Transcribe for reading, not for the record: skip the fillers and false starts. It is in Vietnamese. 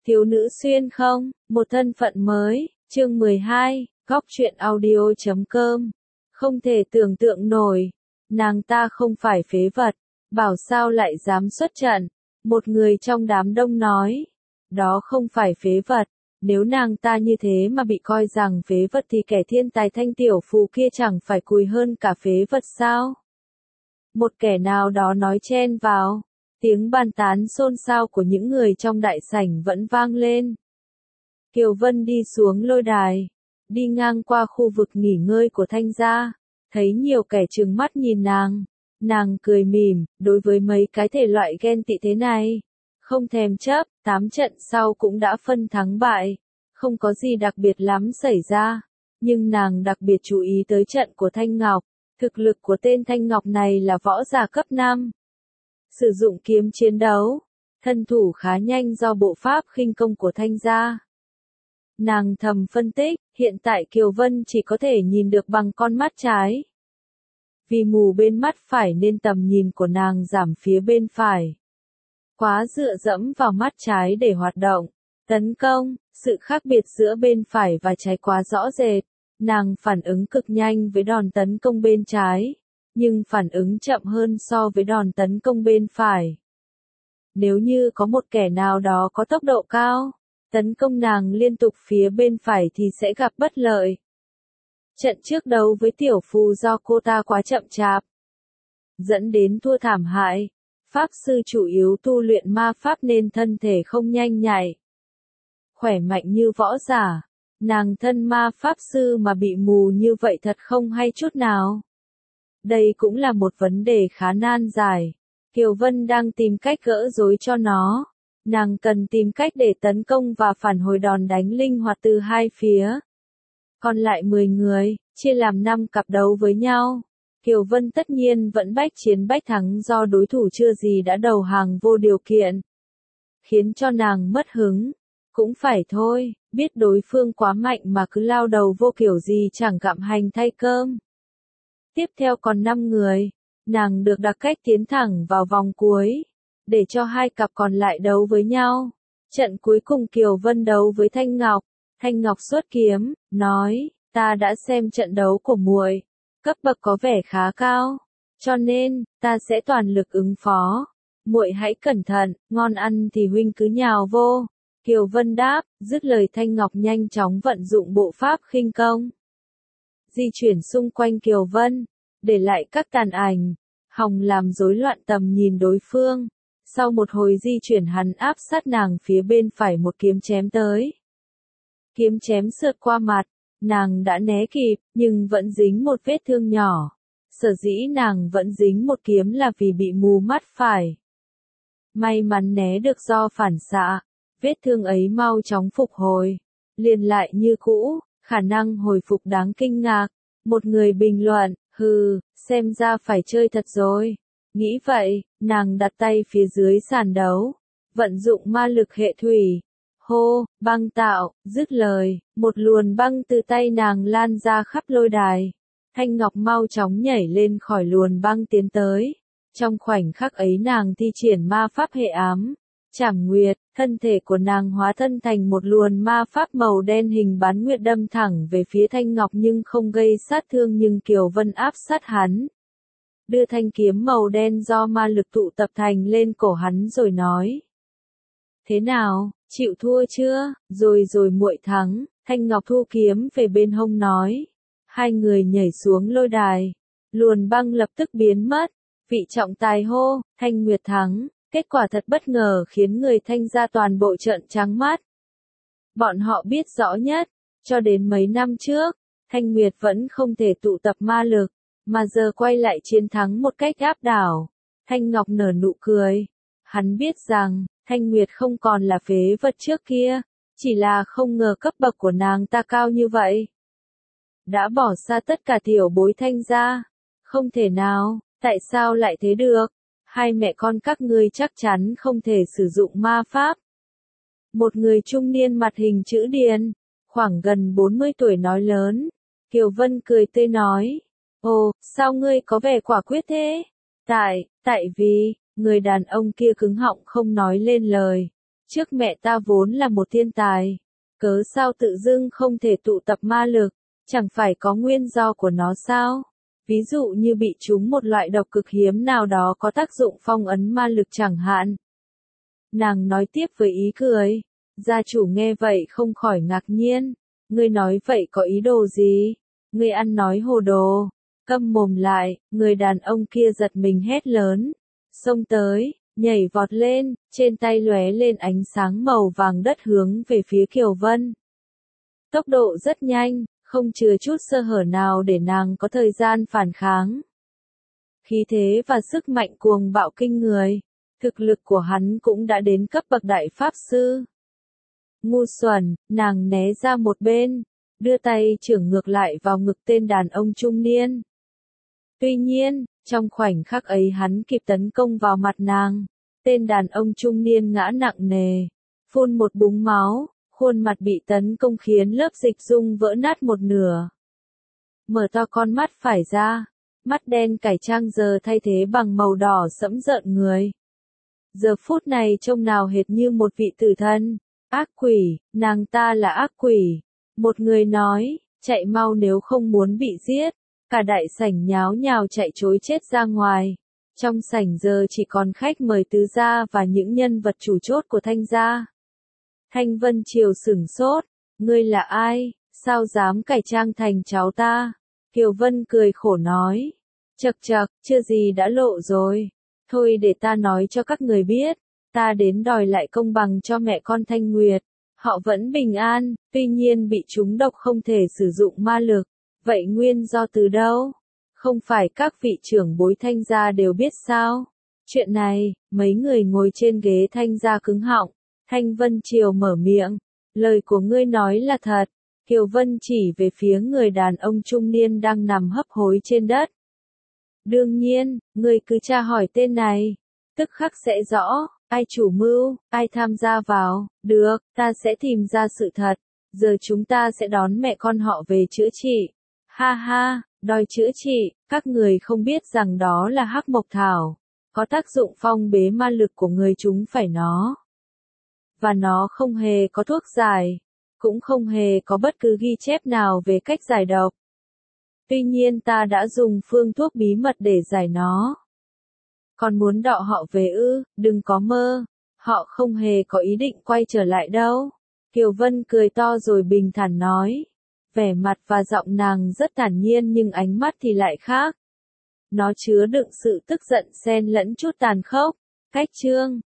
Thiếu nữ xuyên không, một thân phận mới, chương 12, góc truyện audio.com. Không thể tưởng tượng nổi, nàng ta không phải phế vật, bảo sao lại dám xuất trận. Một người trong đám đông nói, đó không phải phế vật, nếu nàng ta như thế mà bị coi rằng phế vật thì kẻ thiên tài Thanh tiểu phù kia chẳng phải cùi hơn cả phế vật sao? Một kẻ nào đó nói chen vào. Tiếng bàn tán xôn xao của những người trong đại sảnh vẫn vang lên. Kiều Vân đi xuống lôi đài, đi ngang qua khu vực nghỉ ngơi của Thanh gia, thấy nhiều kẻ trừng mắt nhìn nàng cười mỉm, đối với mấy cái thể loại ghen tị thế này, không thèm chấp, 8 trận sau cũng đã phân thắng bại, không có gì đặc biệt lắm xảy ra, nhưng nàng đặc biệt chú ý tới trận của Thanh Ngọc, thực lực của tên Thanh Ngọc này là võ giả cấp 5. Sử dụng kiếm chiến đấu, thân thủ khá nhanh do bộ pháp khinh công của Thanh gia. Nàng thầm phân tích, hiện tại Kiều Vân chỉ có thể nhìn được bằng con mắt trái. Vì mù bên mắt phải nên tầm nhìn của nàng giảm phía bên phải. Quá dựa dẫm vào mắt trái để hoạt động. Tấn công, sự khác biệt giữa bên phải và trái quá rõ rệt. Nàng phản ứng cực nhanh với đòn tấn công bên trái, nhưng phản ứng chậm hơn so với đòn tấn công bên phải. Nếu như có một kẻ nào đó có tốc độ cao, tấn công nàng liên tục phía bên phải thì sẽ gặp bất lợi. Trận trước đấu với tiểu phù do cô ta quá chậm chạp, dẫn đến thua thảm hại. Pháp sư chủ yếu tu luyện ma pháp nên thân thể không nhanh nhạy, khỏe mạnh như võ giả. Nàng thân ma pháp sư mà bị mù như vậy thật không hay chút nào. Đây cũng là một vấn đề khá nan giải. Kiều Vân đang tìm cách gỡ rối cho nó. Nàng cần tìm cách để tấn công và phản hồi đòn đánh linh hoạt từ hai phía. Còn lại 10 người, chia làm 5 cặp đấu với nhau. Kiều Vân tất nhiên vẫn bách chiến bách thắng do đối thủ chưa gì đã đầu hàng vô điều kiện. Khiến cho nàng mất hứng. Cũng phải thôi, biết đối phương quá mạnh mà cứ lao đầu vô kiểu gì chẳng gặm hành thay cơm. Tiếp theo còn 5 người, nàng được đặt cách tiến thẳng vào vòng cuối, để cho hai cặp còn lại đấu với nhau. Trận cuối cùng Kiều Vân đấu với Thanh Ngọc. Thanh Ngọc xuất kiếm, nói, ta đã xem trận đấu của muội, cấp bậc có vẻ khá cao, cho nên, ta sẽ toàn lực ứng phó. Muội hãy cẩn thận, ngon ăn thì huynh cứ nhào vô. Kiều Vân đáp, dứt lời Thanh Ngọc nhanh chóng vận dụng bộ pháp khinh công. Di chuyển xung quanh Kiều Vân, để lại các tàn ảnh, hòng làm rối loạn tầm nhìn đối phương. Sau một hồi di chuyển hắn áp sát nàng phía bên phải một kiếm chém tới. Kiếm chém sượt qua mặt, nàng đã né kịp, nhưng vẫn dính một vết thương nhỏ. Sở dĩ nàng vẫn dính một kiếm là vì bị mù mắt phải. May mắn né được do phản xạ. Vết thương ấy mau chóng phục hồi, liền lại như cũ, khả năng hồi phục đáng kinh ngạc. Một người bình luận, xem ra phải chơi thật rồi. Nghĩ vậy, nàng đặt tay phía dưới sàn đấu, vận dụng ma lực hệ thủy. Hô, băng tạo, dứt lời, một luồn băng từ tay nàng lan ra khắp lôi đài. Thanh Ngọc mau chóng nhảy lên khỏi luồn băng tiến tới. Trong khoảnh khắc ấy nàng thi triển ma pháp hệ ám. Trảm nguyệt, thân thể của nàng hóa thân thành một luồn ma pháp màu đen hình bán nguyệt đâm thẳng về phía Thanh Ngọc nhưng không gây sát thương, nhưng Kiều Vân áp sát hắn. Đưa thanh kiếm màu đen do ma lực tụ tập thành lên cổ hắn rồi nói. Thế nào, chịu thua chưa? Rồi muội thắng. Thanh Ngọc thu kiếm về bên hông nói. Hai người nhảy xuống lôi đài. Luồn băng lập tức biến mất. Vị trọng tài hô, Thanh Nguyệt thắng. Kết quả thật bất ngờ khiến người Thanh gia toàn bộ trợn trắng mắt. Bọn họ biết rõ nhất, cho đến mấy năm trước, Thanh Nguyệt vẫn không thể tụ tập ma lực, mà giờ quay lại chiến thắng một cách áp đảo. Thanh Ngọc nở nụ cười. Hắn biết rằng, Thanh Nguyệt không còn là phế vật trước kia, chỉ là không ngờ cấp bậc của nàng ta cao như vậy. Đã bỏ xa tất cả tiểu bối Thanh gia. Không thể nào, tại sao lại thế được? Hai mẹ con các ngươi chắc chắn không thể sử dụng ma pháp. Một người trung niên mặt hình chữ điền, khoảng gần 40 tuổi nói lớn. Kiều Vân cười tươi nói. Ồ, sao ngươi có vẻ quả quyết thế? Tại vì, người đàn ông kia cứng họng không nói lên lời. trước mẹ ta vốn là một thiên tài, cớ sao tự dưng không thể tụ tập ma lực, chẳng phải có nguyên do của nó sao? Ví dụ như bị trúng một loại độc cực hiếm nào đó có tác dụng phong ấn ma lực chẳng hạn. Nàng nói tiếp với ý cười. Gia chủ nghe vậy không khỏi ngạc nhiên. Ngươi nói vậy có ý đồ gì? Ngươi ăn nói hồ đồ. Câm mồm lại, người đàn ông kia giật mình hét lớn. Xông tới, nhảy vọt lên, trên tay lóe lên ánh sáng màu vàng đất hướng về phía Kiều Vân. Tốc độ rất nhanh, không chừa chút sơ hở nào để nàng có thời gian phản kháng. Khí thế và sức mạnh cuồng bạo kinh người, thực lực của hắn cũng đã đến cấp bậc đại pháp sư. Ngu xuẩn, nàng né ra một bên, đưa tay chưởng ngược lại vào ngực tên đàn ông trung niên. Tuy nhiên, trong khoảnh khắc ấy hắn kịp tấn công vào mặt nàng, tên đàn ông trung niên ngã nặng nề, phun một búng máu, khuôn mặt bị tấn công khiến lớp dịch dung vỡ nát một nửa. Mở to con mắt phải ra, mắt đen cải trang giờ thay thế bằng màu đỏ sẫm rợn người. Giờ phút này trông nào hệt như một vị tử thần. Ác quỷ, nàng ta là ác quỷ. Một người nói, chạy mau nếu không muốn bị giết. Cả đại sảnh nháo nhào chạy trối chết ra ngoài. Trong sảnh giờ chỉ còn khách mời tứ gia và những nhân vật chủ chốt của Thanh gia. Thanh Vân Triều sửng sốt. Ngươi là ai? Sao dám cải trang thành cháu ta? Kiều Vân cười khổ nói. Chậc chậc, chưa gì đã lộ rồi. Thôi để ta nói cho các người biết. Ta đến đòi lại công bằng cho mẹ con Thanh Nguyệt. Họ vẫn bình an, tuy nhiên bị trúng độc không thể sử dụng ma lực. Vậy nguyên do từ đâu? Không phải các vị trưởng bối Thanh gia đều biết sao? Chuyện này, mấy người ngồi trên ghế Thanh gia cứng họng. Thanh Vân Triều mở miệng. Lời của ngươi nói là thật. Kiều Vân chỉ về phía người đàn ông trung niên đang nằm hấp hối trên đất. Đương nhiên, ngươi cứ tra hỏi tên này. Tức khắc sẽ rõ. Ai chủ mưu, ai tham gia vào, được, ta sẽ tìm ra sự thật, giờ chúng ta sẽ đón mẹ con họ về chữa trị. Ha ha, đòi chữa trị, các người không biết rằng đó là hắc mộc thảo, có tác dụng phong bế ma lực của người chúng phải nó. Và nó không hề có thuốc giải, cũng không hề có bất cứ ghi chép nào về cách giải độc. Tuy nhiên ta đã dùng phương thuốc bí mật để giải nó. Còn muốn đọ họ về ư, đừng có mơ. Họ không hề có ý định quay trở lại đâu. Kiều Vân cười to rồi bình thản nói. Vẻ mặt và giọng nàng rất thản nhiên nhưng ánh mắt thì lại khác. Nó chứa đựng sự tức giận xen lẫn chút tàn khốc. Cách chương